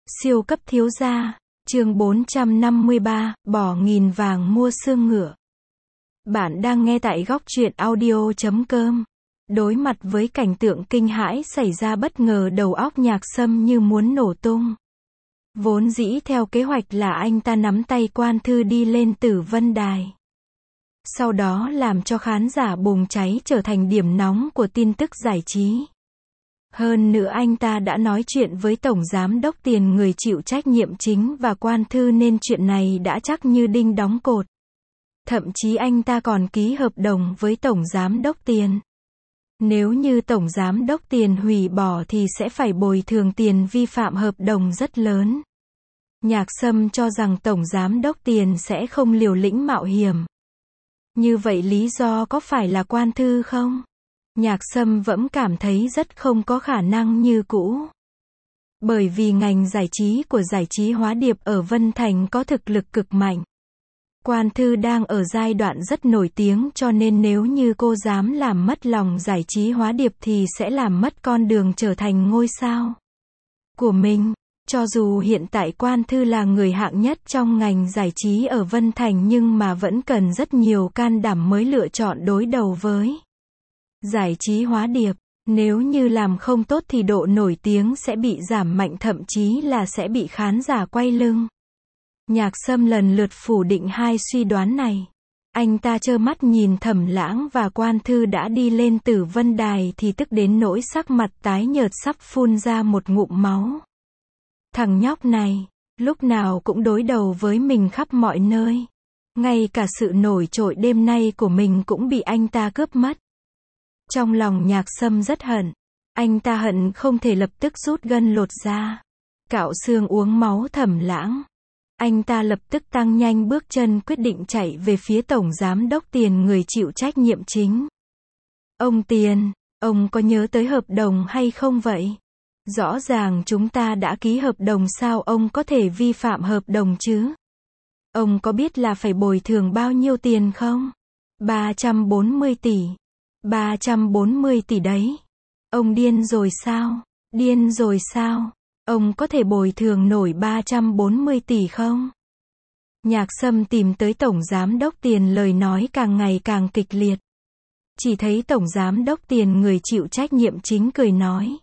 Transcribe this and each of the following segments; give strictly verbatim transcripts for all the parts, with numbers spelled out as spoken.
Siêu cấp thiếu gia, chương bốn trăm năm mươi ba, bỏ nghìn vàng mua xương ngựa. Bạn đang nghe tại góc truyện audio chấm com. Đối mặt với cảnh tượng kinh hãi xảy ra bất ngờ, đầu óc Nhạc Sâm như muốn nổ tung. Vốn dĩ theo kế hoạch là anh ta nắm tay Quan Thư đi lên Tử Vân Đài. Sau đó làm cho khán giả bùng cháy trở thành điểm nóng của tin tức giải trí. Hơn nữa anh ta đã nói chuyện với Tổng Giám Đốc Tiền, người chịu trách nhiệm chính, và Quan Thư, nên chuyện này đã chắc như đinh đóng cột. Thậm chí anh ta còn ký hợp đồng với Tổng Giám Đốc Tiền. Nếu như Tổng Giám Đốc Tiền hủy bỏ thì sẽ phải bồi thường tiền vi phạm hợp đồng rất lớn. Nhạc Sâm cho rằng Tổng Giám Đốc Tiền sẽ không liều lĩnh mạo hiểm. Như vậy lý do có phải là Quan Thư không? Nhạc Sâm vẫn cảm thấy rất không có khả năng như cũ. Bởi vì ngành giải trí của giải trí Hóa Điệp ở Vân Thành có thực lực cực mạnh. Quan Thư đang ở giai đoạn rất nổi tiếng, cho nên nếu như cô dám làm mất lòng giải trí Hóa Điệp thì sẽ làm mất con đường trở thành ngôi sao của mình. Cho dù hiện tại Quan Thư là người hạng nhất trong ngành giải trí ở Vân Thành, nhưng mà vẫn cần rất nhiều can đảm mới lựa chọn đối đầu với giải trí Hóa Điệp. Nếu như làm không tốt thì độ nổi tiếng sẽ bị giảm mạnh, thậm chí là sẽ bị khán giả quay lưng. Nhạc Sâm lần lượt phủ định hai suy đoán này. Anh ta trơ mắt nhìn Thẩm Lãng và Quan Thư đã đi lên Tử Vân Đài thì tức đến nỗi sắc mặt tái nhợt sắp phun ra một ngụm máu. Thằng nhóc này, lúc nào cũng đối đầu với mình khắp mọi nơi. Ngay cả sự nổi trội đêm nay của mình cũng bị anh ta cướp mất. Trong lòng Nhạc Sâm rất hận. Anh ta hận không thể lập tức rút gân lột da, cạo xương uống máu Thẩm Lãng. Anh ta lập tức tăng nhanh bước chân, quyết định chạy về phía Tổng Giám Đốc Tiền, người chịu trách nhiệm chính. Ông Tiền, ông có nhớ tới hợp đồng hay không vậy? Rõ ràng chúng ta đã ký hợp đồng, sao ông có thể vi phạm hợp đồng chứ? Ông có biết là phải bồi thường bao nhiêu tiền không? ba trăm bốn mươi tỷ. ba trăm bốn mươi tỷ đấy. Ông điên rồi sao? Điên rồi sao? Ông có thể bồi thường nổi ba trăm bốn mươi tỷ không? Nhạc Sâm tìm tới Tổng Giám Đốc Tiền, lời nói càng ngày càng kịch liệt. Chỉ thấy Tổng Giám Đốc Tiền, người chịu trách nhiệm chính, cười nói.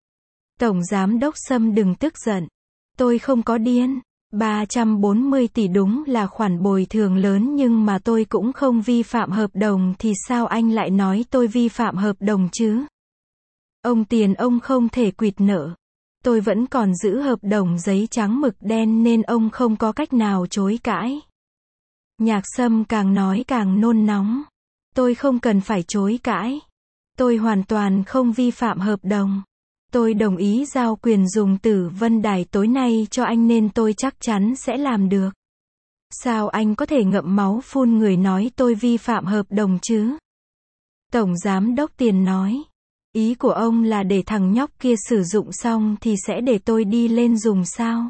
Tổng Giám Đốc Sâm đừng tức giận. Tôi không có điên. ba trăm bốn mươi tỷ đúng là khoản bồi thường lớn, nhưng mà tôi cũng không vi phạm hợp đồng, thì sao anh lại nói tôi vi phạm hợp đồng chứ? Ông Tiền, ông không thể quỵt nợ. Tôi vẫn còn giữ hợp đồng giấy trắng mực đen nên ông không có cách nào chối cãi. Nhạc Sâm càng nói càng nôn nóng. Tôi không cần phải chối cãi. Tôi hoàn toàn không vi phạm hợp đồng. Tôi đồng ý giao quyền dùng Tử Vân Đài tối nay cho anh nên tôi chắc chắn sẽ làm được. Sao anh có thể ngậm máu phun người nói tôi vi phạm hợp đồng chứ? Tổng Giám Đốc Tiền nói. Ý của ông là để thằng nhóc kia sử dụng xong thì sẽ để tôi đi lên dùng sao?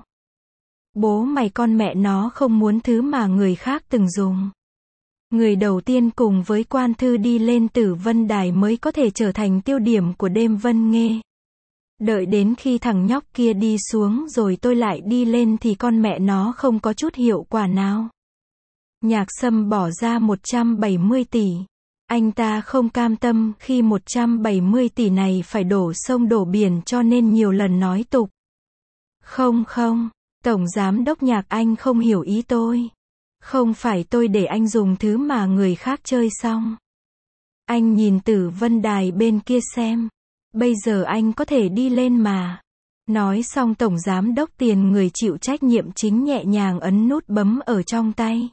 Bố mày con mẹ nó không muốn thứ mà người khác từng dùng. Người đầu tiên cùng với Quan Thư đi lên Tử Vân Đài mới có thể trở thành tiêu điểm của đêm văn nghệ. Đợi đến khi thằng nhóc kia đi xuống rồi tôi lại đi lên thì con mẹ nó không có chút hiệu quả nào. Nhạc Sâm bỏ ra một trăm bảy mươi tỷ. Anh ta không cam tâm khi một trăm bảy mươi tỷ này phải đổ sông đổ biển, cho nên nhiều lần nói tục. Không không, Tổng Giám Đốc Nhạc, anh không hiểu ý tôi. Không phải tôi để anh dùng thứ mà người khác chơi xong. Anh nhìn Tử Vân Đài bên kia xem. Bây giờ anh có thể đi lên mà. Nói xong Tổng Giám Đốc Tiền, người chịu trách nhiệm chính, nhẹ nhàng ấn nút bấm ở trong tay.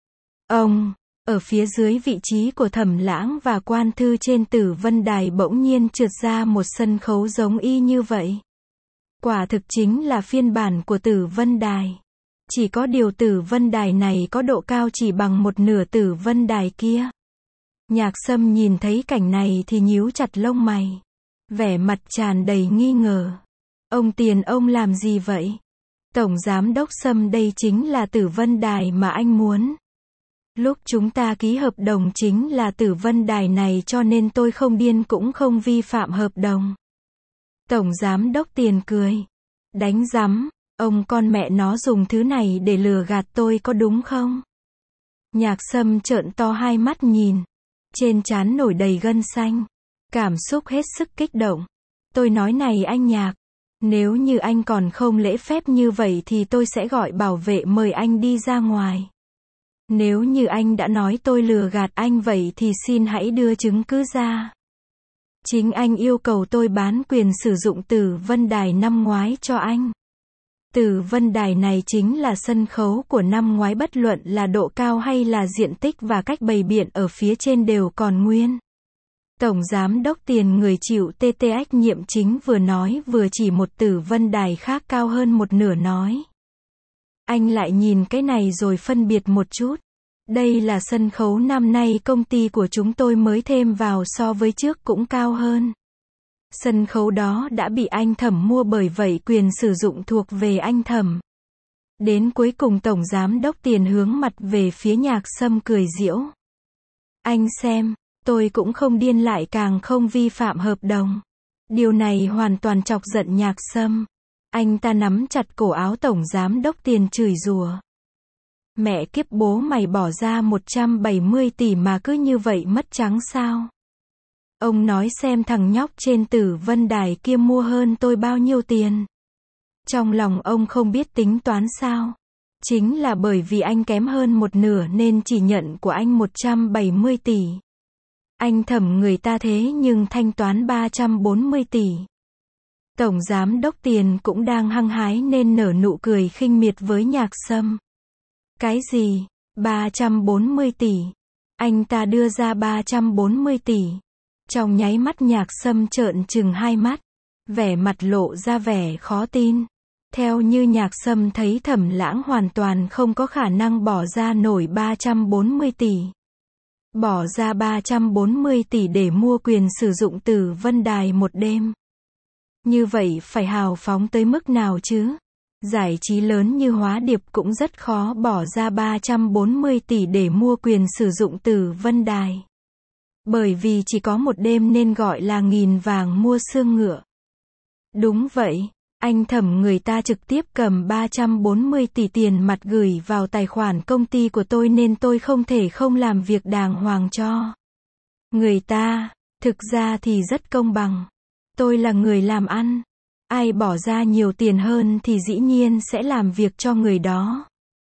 Ông, ở phía dưới vị trí của Thẩm Lãng và Quan Thư trên Tử Vân Đài bỗng nhiên trượt ra một sân khấu giống y như vậy. Quả thực chính là phiên bản của Tử Vân Đài. Chỉ có điều Tử Vân Đài này có độ cao chỉ bằng một nửa Tử Vân Đài kia. Nhạc Sâm nhìn thấy cảnh này thì nhíu chặt lông mày. Vẻ mặt tràn đầy nghi ngờ. Ông Tiền, ông làm gì vậy? Tổng Giám Đốc Sâm, đây chính là Tử Vân Đài mà anh muốn. Lúc chúng ta ký hợp đồng chính là Tử Vân Đài này, cho nên tôi không điên cũng không vi phạm hợp đồng. Tổng Giám Đốc Tiền cười. Đánh rắm, Ông con mẹ nó dùng thứ này để lừa gạt tôi có đúng không? Nhạc Sâm trợn to hai mắt nhìn. Trên trán nổi đầy gân xanh. Cảm xúc hết sức kích động. Tôi nói này anh Nhạc. Nếu như anh còn không lễ phép như vậy thì tôi sẽ gọi bảo vệ mời anh đi ra ngoài. Nếu như anh đã nói tôi lừa gạt anh vậy thì xin hãy đưa chứng cứ ra. Chính anh yêu cầu tôi bán quyền sử dụng Tử Vân Đài năm ngoái cho anh. Tử Vân Đài này chính là sân khấu của năm ngoái, bất luận là độ cao hay là diện tích và cách bày biện ở phía trên đều còn nguyên. Tổng Giám đốc Tiền người chịu tê tê ách nhiệm chính vừa nói vừa chỉ một Tử Vân Đài khác cao hơn một nửa nói. Anh lại nhìn cái này rồi phân biệt một chút. Đây là sân khấu năm nay công ty của chúng tôi mới thêm vào, so với trước cũng cao hơn. Sân khấu đó đã bị anh Thẩm mua, bởi vậy quyền sử dụng thuộc về anh Thẩm. Đến cuối cùng Tổng Giám đốc Tiền hướng mặt về phía Nhạc Sâm cười giễu. Anh xem, tôi cũng không điên lại càng không vi phạm hợp đồng. Điều này hoàn toàn chọc giận Nhạc Sâm. Anh ta nắm chặt cổ áo Tổng Giám đốc Tiền chửi rủa. Mẹ kiếp bố mày, bỏ ra một trăm bảy mươi tỷ mà cứ như vậy mất trắng sao? Ông nói xem thằng nhóc trên Tử Vân Đài kia mua hơn tôi bao nhiêu tiền? Trong lòng ông không biết tính toán sao? Chính là bởi vì anh kém hơn một nửa nên chỉ nhận của anh một trăm bảy mươi tỷ. Anh Thẩm người ta thế nhưng thanh toán ba trăm bốn mươi tỷ. Tổng Giám đốc Tiền cũng đang hăng hái nên nở nụ cười khinh miệt với Nhạc Sâm. Cái gì? ba trăm bốn mươi tỷ? Anh ta đưa ra ba trăm bốn mươi tỷ. Trong nháy mắt Nhạc Sâm trợn trừng hai mắt. Vẻ mặt lộ ra vẻ khó tin. Theo như Nhạc Sâm thấy Thẩm Lãng hoàn toàn không có khả năng bỏ ra nổi ba trăm bốn mươi tỷ. Bỏ ra ba trăm bốn mươi tỷ để mua quyền sử dụng Tử Vân Đài một đêm. Như vậy phải hào phóng tới mức nào chứ? Giải trí lớn như Hóa Điệp cũng rất khó bỏ ra ba trăm bốn mươi tỷ để mua quyền sử dụng Tử Vân Đài. Bởi vì chỉ có một đêm nên gọi là nghìn vàng mua xương ngựa. Đúng vậy, anh Thẩm người ta trực tiếp cầm ba trăm bốn mươi tỷ tiền mặt gửi vào tài khoản công ty của tôi nên tôi không thể không làm việc đàng hoàng cho người ta. Thực ra thì rất công bằng. Tôi là người làm ăn. Ai bỏ ra nhiều tiền hơn thì dĩ nhiên sẽ làm việc cho người đó.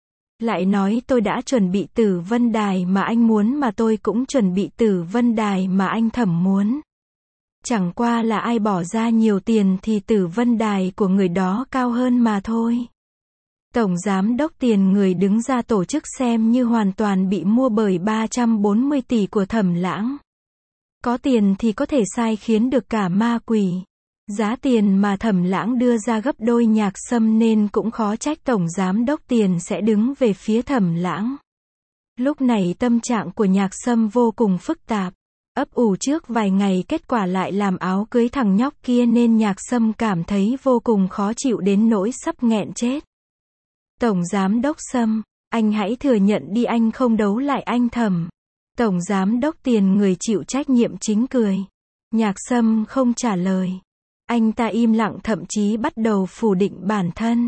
Lại nói tôi đã chuẩn bị Tử Vân Đài mà anh muốn, mà tôi cũng chuẩn bị Tử Vân Đài mà anh Thẩm muốn. Chẳng qua là ai bỏ ra nhiều tiền thì Tử Vân Đài của người đó cao hơn mà thôi. Tổng Giám đốc Tiền người đứng ra tổ chức xem như hoàn toàn bị mua bởi ba trăm bốn mươi tỷ của Thẩm Lãng. Có tiền thì có thể sai khiến được cả ma quỷ. Giá tiền mà Thẩm Lãng đưa ra gấp đôi Nhạc Sâm nên cũng khó trách Tổng Giám đốc Tiền sẽ đứng về phía Thẩm Lãng. Lúc này tâm trạng của Nhạc Sâm vô cùng phức tạp. Ấp ủ trước vài ngày kết quả lại làm áo cưới thằng nhóc kia nên Nhạc Sâm cảm thấy vô cùng khó chịu đến nỗi sắp nghẹn chết. Tổng Giám đốc Sâm, anh hãy thừa nhận đi, anh không đấu lại anh Thẩm. Tổng Giám đốc Tiền người chịu trách nhiệm chính cười. Nhạc Sâm không trả lời. Anh ta im lặng, thậm chí bắt đầu phủ định bản thân.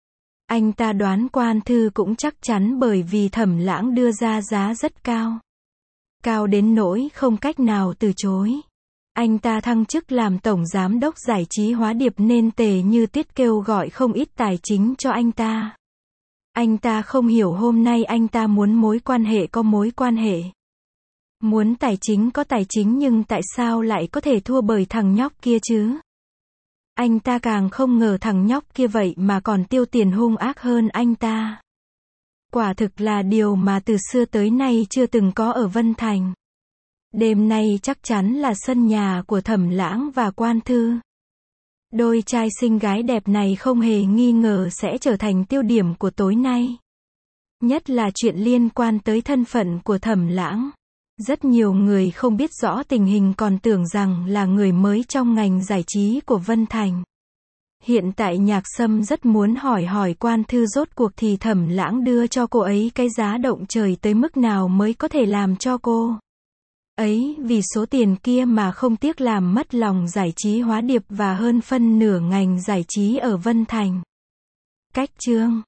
Anh ta đoán Quan Thư cũng chắc chắn, bởi vì Thẩm Lãng đưa ra giá rất cao. Cao đến nỗi không cách nào từ chối. Anh ta thăng chức làm Tổng Giám đốc Giải trí Hóa Điệp nên Tề Như Tiết kêu gọi không ít tài chính cho anh ta. Anh ta không hiểu hôm nay anh ta muốn mối quan hệ có mối quan hệ. Muốn tài chính có tài chính, nhưng tại sao lại có thể thua bởi thằng nhóc kia chứ? Anh ta càng không ngờ thằng nhóc kia vậy mà còn tiêu tiền hung ác hơn anh ta. Quả thực là điều mà từ xưa tới nay chưa từng có ở Vân Thành. Đêm nay chắc chắn là sân nhà của Thẩm Lãng và Quan Thư. Đôi trai xinh gái đẹp này không hề nghi ngờ sẽ trở thành tiêu điểm của tối nay. Nhất là chuyện liên quan tới thân phận của Thẩm Lãng. Rất nhiều người không biết rõ tình hình còn tưởng rằng là người mới trong ngành giải trí của Vân Thành. Hiện tại Nhạc Sâm rất muốn hỏi hỏi Quan Thư rốt cuộc thì Thẩm Lãng đưa cho cô ấy cái giá động trời tới mức nào mới có thể làm cho cô ấy vì số tiền kia mà không tiếc làm mất lòng Giải trí Hóa Điệp và hơn phân nửa ngành giải trí ở Vân Thành. Cách chương